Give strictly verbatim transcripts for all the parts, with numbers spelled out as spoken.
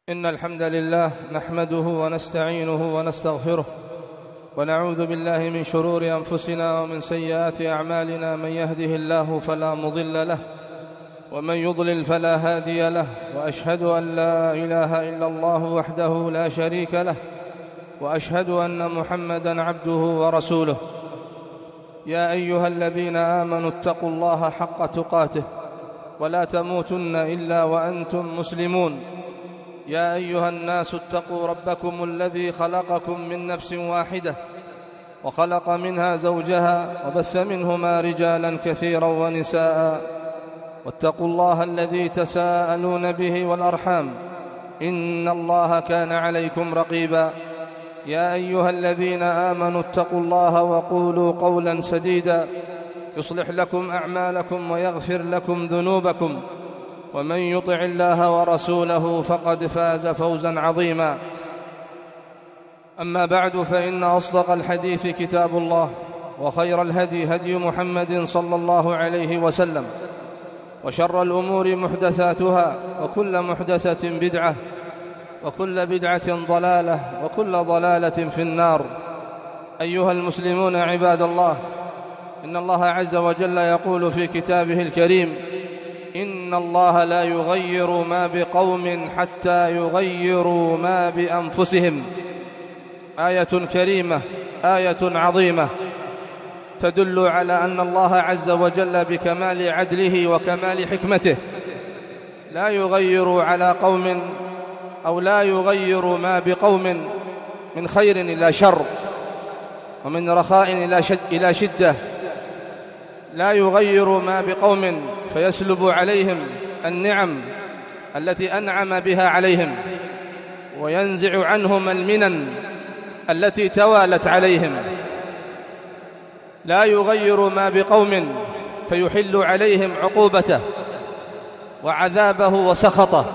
إن الحمد لله نحمده ونستعينه ونستغفره ونعوذ بالله من شرور أنفسنا ومن سيئات أعمالنا. من يهده الله فلا مضل له ومن يضلل فلا هادي له، وأشهد أن لا إله إلا الله وحده لا شريك له، وأشهد أن محمدًا عبده ورسوله. يا أيها الذين آمنوا اتقوا الله حق تقاته ولا تموتن إلا وأنتم مسلمون. يا أيها الناس اتقوا ربكم الذي خلقكم من نفس واحدة وخلق منها زوجها وبث منهما رجالا كثيرا ونساء، واتقوا الله الذي تساءلون به والأرحام إن الله كان عليكم رقيبا. يا أيها الذين آمنوا اتقوا الله وقولوا قولا سديدا يصلح لكم أعمالكم ويغفر لكم ذنوبكم، ومن يطع الله ورسوله فقد فاز فوزا عظيما. أما بعد، فإن أصدق الحديث كتاب الله، وخير الهدي هدي محمد صلى الله عليه وسلم، وشر الأمور محدثاتها، وكل محدثة بدعة، وكل بدعة ضلالة، وكل ضلالة في النار. أيها المسلمون عباد الله، إن الله عز وجل يقول في كتابه الكريم: إن الله لا يغير ما بقوم حتى يغيروا ما بأنفسهم. آية كريمة، آية عظيمة، تدل على أن الله عز وجل بكمال عدله وكمال حكمته لا يغير على قوم أو لا يغير ما بقوم من خير إلى شر، ومن رخاء إلى شدة. لا يغير ما بقوم فيسلب عليهم النعم التي أنعم بها عليهم، وينزع عنهم المنن التي توالت عليهم. لا يغير ما بقوم فيحل عليهم عقوبته وعذابه وسخطه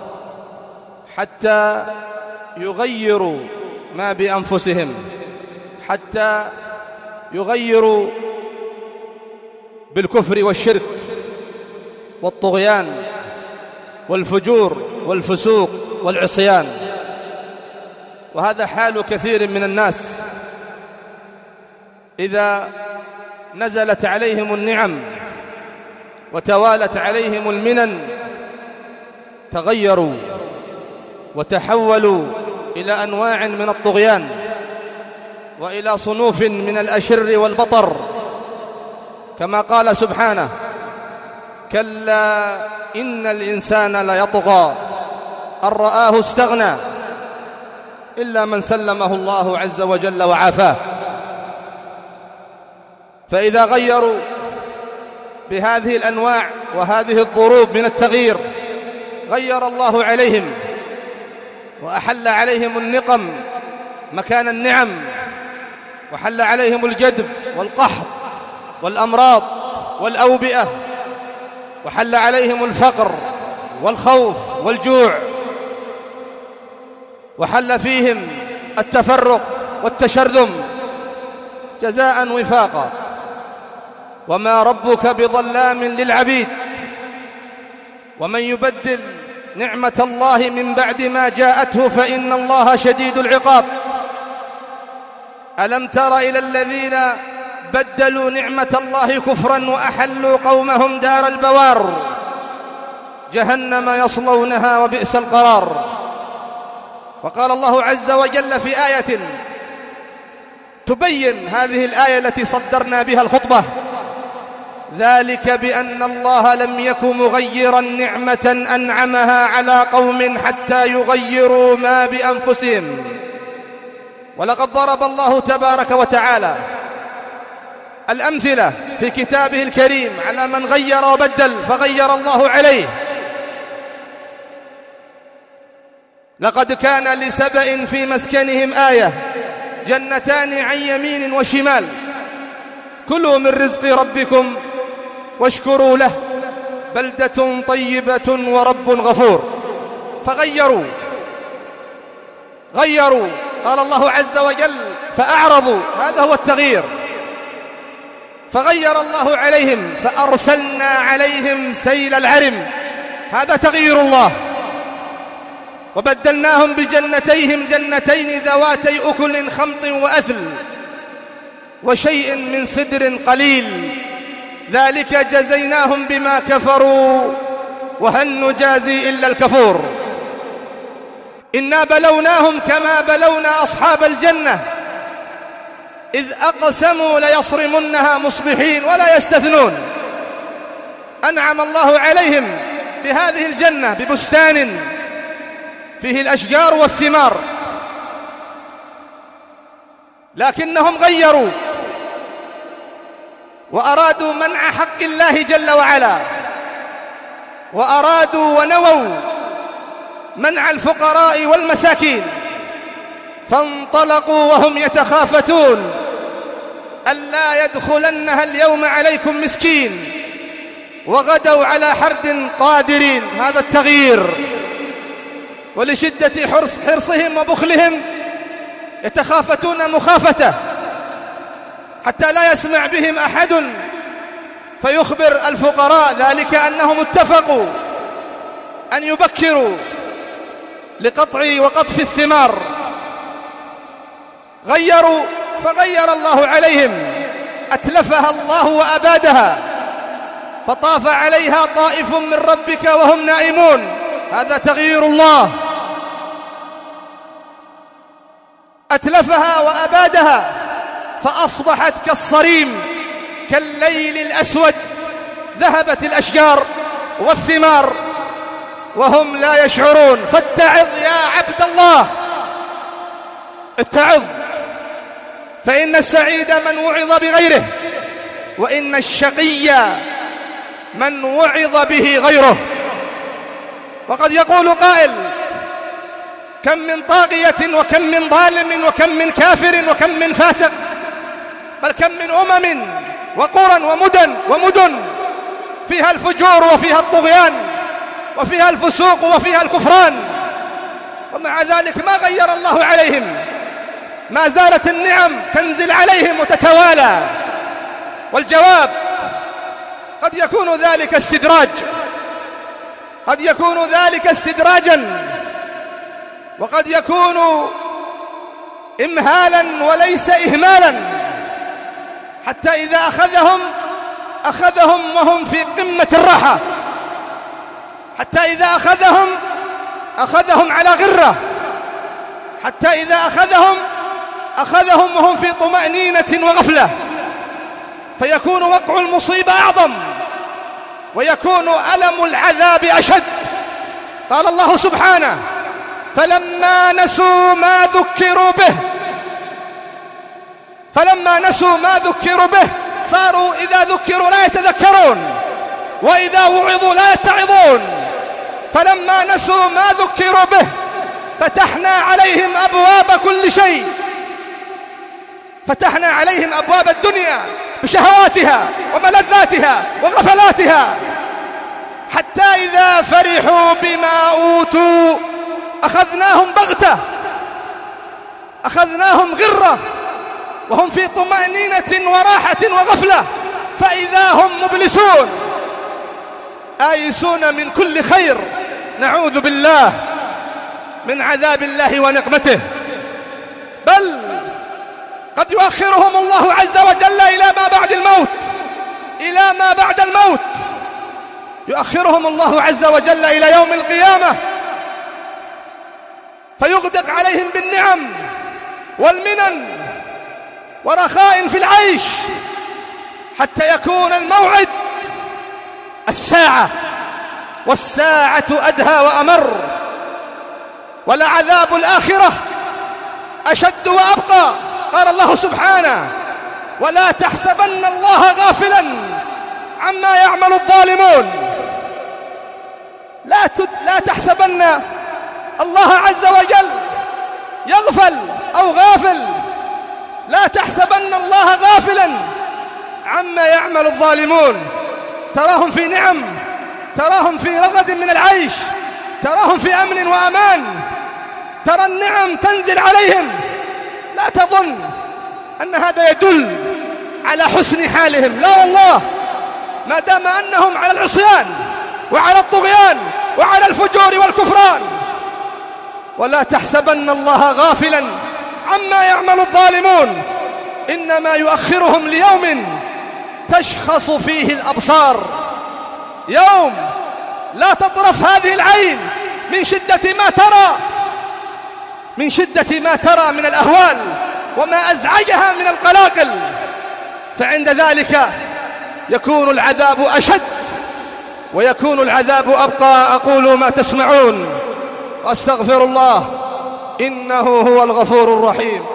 حتى يغيروا ما بأنفسهم، حتى يغيروا بالكفر والشرك والطغيان والفجور والفسوق والعصيان. وهذا حال كثير من الناس إذا نزلت عليهم النعم وتوالت عليهم المنن تغيروا وتحولوا إلى أنواع من الطغيان وإلى صنوف من الأشر والبطر، كما قال سبحانه: كلا إن الإنسان ليطغى أن رآه استغنى إلا من سلمه الله عز وجل وعافاه. فإذا غيروا بهذه الأنواع وهذه الضروب من التغيير غير الله عليهم وأحل عليهم النقم مكان النعم، وحل عليهم الجدب والقحط والأمراض والأوبئة، وحل عليهم الفقر والخوف والجوع، وحل فيهم التفرق والتشرذم جزاء وفاقا. وما ربك بظلام للعبيد، ومن يبدل نعمة الله من بعد ما جاءته فإن الله شديد العقاب. ألم تر إلى الذين بدلوا نعمة الله كفرا وأحلوا قومهم دار البوار جهنم يصلونها وبئس القرار. وقال الله عز وجل في آية تبين هذه الآية التي صدرنا بها الخطبة: ذلك بأن الله لم يك مغيرا نعمة أنعمها على قوم حتى يغيروا ما بأنفسهم. ولقد ضرب الله تبارك وتعالى الأمثلة في كتابه الكريم على من غير وبدل فغير الله عليه. لقد كان لسبأ في مسكنهم آية، جنتان عن يمين وشمال، كلوا من رزق ربكم واشكروا له بلدة طيبة ورب غفور. فغيروا غيروا قال الله عز وجل فأعرضوا، هذا هو التغيير. فغير الله عليهم فأرسلنا عليهم سيل العرم، هذا تغيير الله. وبدلناهم بجنتيهم جنتين ذواتي أكل خمط وأثل وشيء من سدر قليل ذلك جزيناهم بما كفروا وهل نجازي إلا الكفور. إنا بلوناهم كما بلونا أصحاب الجنة إذ أقسموا ليصرمنها مصبحين ولا يستثنون. أنعم الله عليهم بهذه الجنة ببستان فيه الأشجار والثمار، لكنهم غيروا وأرادوا منع حق الله جل وعلا، وأرادوا ونووا منع الفقراء والمساكين، فانطلقوا وهم يتخافتون ألا يدخلنها اليوم عليكم مسكين، وغدوا على حرد قادرين. هذا التغيير. ولشدة حرص حرصهم وبخلهم يتخافتون مخافته حتى لا يسمع بهم أحد فيخبر الفقراء، ذلك أنهم اتفقوا أن يبكروا لقطع وقطف الثمار. غيروا فغير الله عليهم، أتلفها الله وأبادها، فطاف عليها طائف من ربك وهم نائمون. هذا تغيير الله. أتلفها وأبادها فأصبحت كالصريم كالليل الأسود، ذهبت الأشجار والثمار وهم لا يشعرون. فاتعظ يا عبد الله، اتعظ، فإن السعيد من وعظ بغيره، وإن الشقي من وعظ به غيره. وقد يقول قائل: كم من طاغية وكم من ظالم وكم من كافر وكم من فاسق، بل كم من أمم وقرى ومدن ومدن فيها الفجور وفيها الطغيان وفيها الفسوق وفيها الكفران، ومع ذلك ما غير الله عليهم، ما زالت النعم تنزل عليهم وتتوالى. والجواب: قد يكون ذلك استدراج، قد يكون ذلك استدراجا، وقد يكون إمهالا وليس إهمالا، حتى إذا أخذهم أخذهم وهم في قمة الراحة، حتى إذا أخذهم أخذهم على غرة، حتى إذا أخذهم أخذهم وهم في طمأنينة وغفلة، فيكون وقع المصيبة أعظم ويكون ألم العذاب أشد. قال الله سبحانه: فلما نسوا ما ذكروا به فلما نسوا ما ذكروا به صاروا إذا ذكروا لا يتذكرون، وإذا وعظوا لا يتعظون. فلما نسوا ما ذكروا به فتحنا عليهم أبواب كل شيء، فتحنا عليهم أبواب الدنيا بشهواتها وملذاتها وغفلاتها، حتى إذا فرحوا بما أوتوا أخذناهم بغتة، أخذناهم غرة وهم في طمأنينة وراحة وغفلة، فإذا هم مبلسون آيسون من كل خير. نعوذ بالله من عذاب الله ونقمته. بل قد يؤخرهم الله عز وجل إلى ما بعد الموت، إلى ما بعد الموت يؤخرهم الله عز وجل إلى يوم القيامة، فيغدق عليهم بالنعم والمنن ورخاء في العيش، حتى يكون الموعد الساعة، والساعة أدهى وأمر. ولعذاب الآخرة أشد وأبقى. قال الله سبحانه: ولا تحسبن الله غافلا عما يعمل الظالمون. لا لا تحسبن الله عز وجل يغفل أو غافل، لا تحسبن الله غافلا عما يعمل الظالمون. تراهم في نعم، تراهم في رغد من العيش، تراهم في أمن وأمان، ترى النعم تنزل عليهم، لا تظن أن هذا يدل على حسن حالهم، لا والله، ما دام أنهم على العصيان وعلى الطغيان وعلى الفجور والكفران. ولا تحسبن الله غافلا عما يعمل الظالمون، إنما يؤخرهم ليوم تشخص فيه الأبصار، يوم لا تطرف هذه العين من شدة ما ترى من شدة ما ترى من الأهوال وما أزعجها من القلاقل، فعند ذلك يكون العذاب أشد ويكون العذاب أبقى. أقول ما تسمعون وأستغفر الله إنه هو الغفور الرحيم.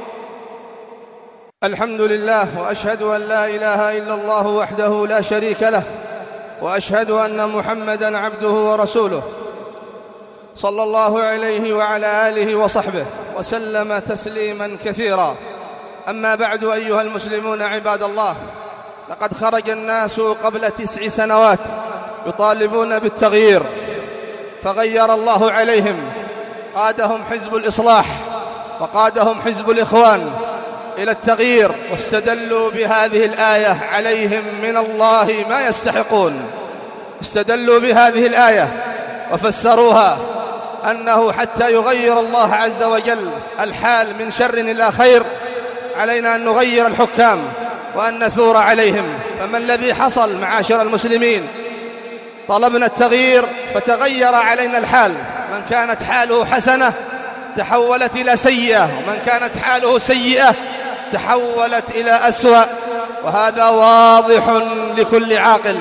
الحمد لله، وأشهد أن لا إله إلا الله وحده لا شريك له، وأشهد أن محمدًا عبده ورسوله، صلى الله عليه وعلى آله وصحبه وسلم تسليمًا كثيرا. أما بعد، أيها المسلمون عباد الله، لقد خرج الناس قبل تسع سنوات يطالبون بالتغيير، فغير الله عليهم، قادهم حزب الإصلاح وقادهم حزب الإخوان إلى التغيير، واستدلوا بهذه الآية عليهم من الله ما يستحقون. استدلوا بهذه الآية وفسروها أنه حتى يغير الله عز وجل الحال من شر إلى خير علينا أن نغير الحكام وأن نثور عليهم. فما الذي حصل معاشر المسلمين؟ طلبنا التغيير فتغير علينا الحال، من كانت حاله حسنة تحولت إلى سيئة، ومن كانت حاله سيئة تحولت إلى أسوأ، وهذا واضح لكل عاقل.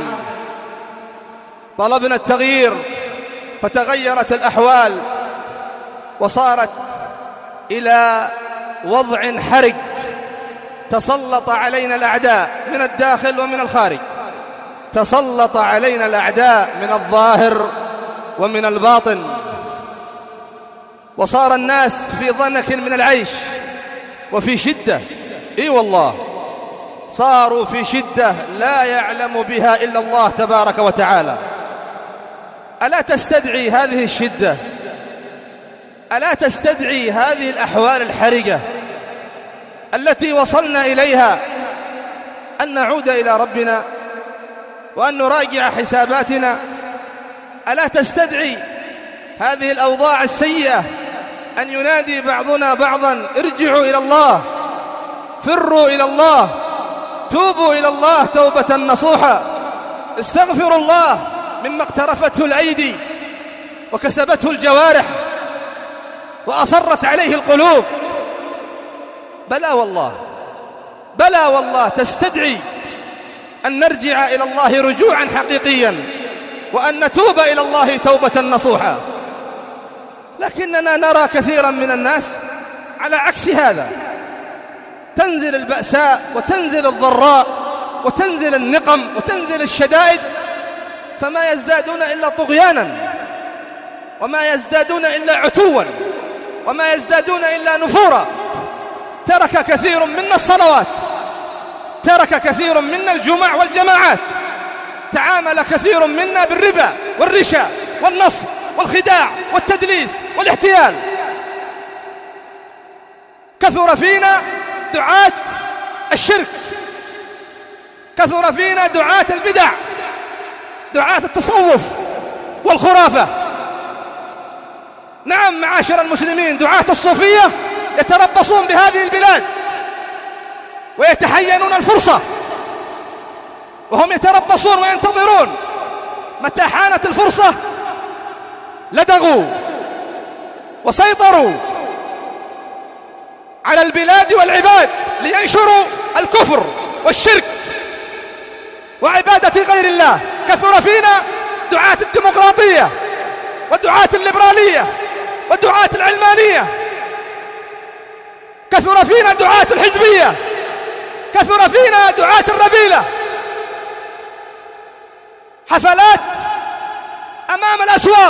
طلبنا التغيير فتغيرت الأحوال وصارت إلى وضع حرج، تسلط علينا الأعداء من الداخل ومن الخارج، تسلط علينا الأعداء من الظاهر ومن الباطن، وصار الناس في ضنك من العيش وفي شدة. إي والله، صاروا في شدة لا يعلم بها إلا الله تبارك وتعالى. ألا تستدعي هذه الشدة، ألا تستدعي هذه الأحوال الحرجة التي وصلنا إليها أن نعود إلى ربنا وأن نراجع حساباتنا؟ ألا تستدعي هذه الأوضاع السيئة أن ينادي بعضنا بعضا ارجعوا إلى الله، فروا إلى الله، توبوا إلى الله توبة نصوحا، استغفروا الله مما اقترفته الأيدي وكسبته الجوارح وأصرت عليه القلوب؟ بلى والله، بلى والله، تستدعي أن نرجع إلى الله رجوعا حقيقيا وأن نتوب إلى الله توبة نصوحا. لكننا نرى كثيرا من الناس على عكس هذا، تنزل البأساء وتنزل الضراء وتنزل النقم وتنزل الشدائد، فما يزدادون إلا طغيانا، وما يزدادون إلا عتوا، وما يزدادون إلا نفورا. ترك كثير منا الصلوات، ترك كثير منا الجمع والجماعات، تعامل كثير منا بالربا والرشا والنصب والخداع والتدليس والاحتيال. كثر فينا دعاة الشرك، كثر فينا دعاة البدع، دعاة التصوف والخرافة. نعم معاشر المسلمين، دعاة الصوفية يتربصون بهذه البلاد ويتحينون الفرصة، وهم يتربصون وينتظرون متى حانت الفرصة لدغوا وسيطروا على البلاد والعباد لينشروا الكفر والشرك وعبادة غير الله. كثر فينا دعاة الديمقراطية ودعاة الليبرالية ودعاة العلمانية، كثر فينا دعاة الحزبية، كثر فينا دعاة الرذيلة. حفلات أمام الأسواق،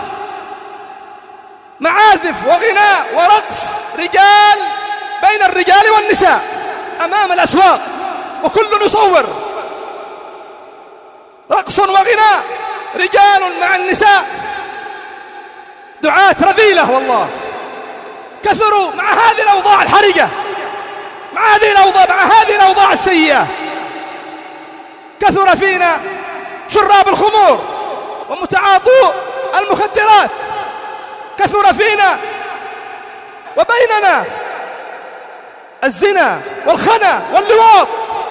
معازف وغناء ورقص رجال بين الرجال والنساء أمام الأسواق، وكل يصور رقص وغناء رجال مع النساء، دعاة رذيلة والله. كثروا مع هذه الأوضاع الحرجة، مع هذه الأوضاع مع هذه الأوضاع السيئة. كثر فينا شراب الخمور ومتعاطو المخدرات، كثر فينا وبيننا الزنا والخنا واللواط.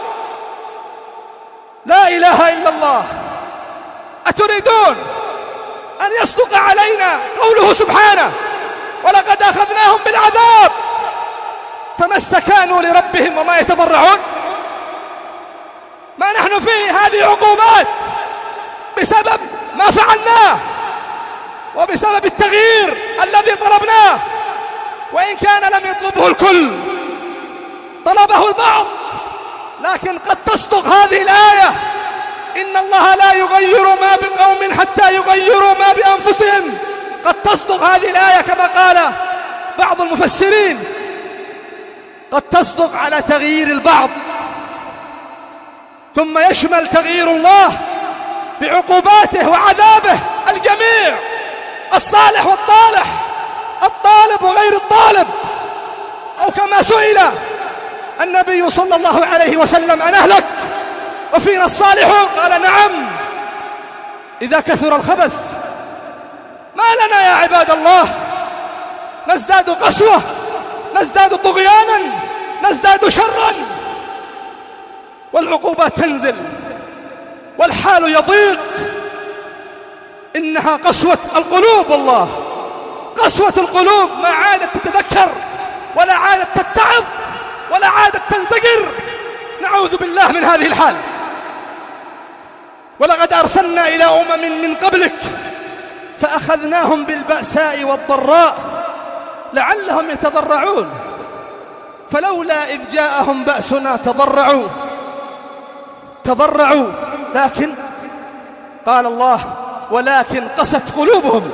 لا إله إلا الله. أتريدون أن يصدق علينا قوله سبحانه ولقد أخذناهم بالعذاب فما استكانوا لربهم وما يتضرعون؟ ما نحن فيه هذه عقوبات بسبب ما فعلناه وبسبب التغيير الذي طلبناه، وإن كان لم يطلبه الكل، طلبه البعض. لكن قد تصدق هذه الآية: إن الله لا يغير ما بقوم حتى يغيروا ما بأنفسهم. قد تصدق هذه الآية كما قال بعض المفسرين، قد تصدق على تغيير البعض، ثم يشمل تغيير الله بعقوباته وعذابه الجميع، الصالح والطالح، الطالب وغير الطالب. أو كما سئل النبي صلى الله عليه وسلم: أنهلك وفينا الصالحون؟ قال: نعم، إذا كثر الخبث. ما لنا يا عباد الله؟ نزداد قسوة، نزداد طغيانا، نزداد شرا، والعقوبات تنزل والحال يضيق. إنها قسوة القلوب، والله قسوة القلوب، ما عادت تتذكر ولا عادت تتعظ ولا عادت تنزجر. نعوذ بالله من هذه الحال. ولقد أرسلنا إلى أمم من قبلك فأخذناهم بالبأساء والضراء لعلهم يتضرعون، فلولا إذ جاءهم بأسنا تضرعوا تضرعوا لكن قال الله: ولكن قست قلوبهم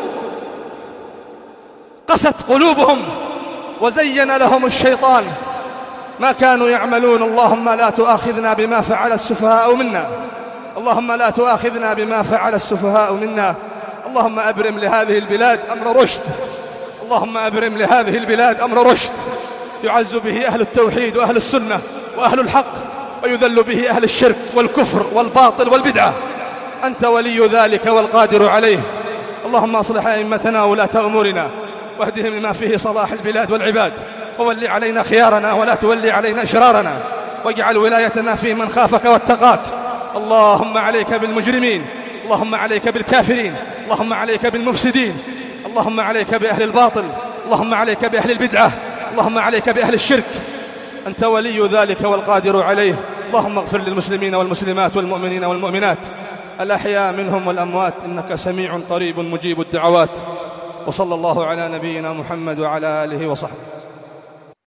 قست قلوبهم وزين لهم الشيطان ما كانوا يعملون. اللهم لا تؤاخذنا بما فعل السفهاء منا، اللهم لا تؤاخذنا بما فعل السفهاء منا. اللهم أبرم لهذه البلاد أمر رشد، اللهم أبرم لهذه البلاد أمر رشد يعز به أهل التوحيد وأهل السنة وأهل الحق، ويذل به أهل الشرك والكفر والباطل والبدعة. أنت ولي ذلك والقادر عليه. اللهم أصلح أئمتنا وولاة أمورنا واهدهم لما فيه صلاح البلاد والعباد، وولي علينا خيارنا ولا تولي علينا شرارنا، واجعل ولايتنا في من خافك واتقاك. اللهم عليك بالمجرمين، اللهم عليك بالكافرين، اللهم عليك بالمفسدين، اللهم عليك بأهل الباطل، اللهم عليك بأهل البدعة، اللهم عليك بأهل الشرك. أنت ولي ذلك والقادر عليه. اللهم اغفر للمسلمين والمسلمات والمؤمنين والمؤمنات الأحياء منهم والأموات، إنك سميع قريب مجيب الدعوات. وصلى الله على نبينا محمد وعلى آله وصحبه.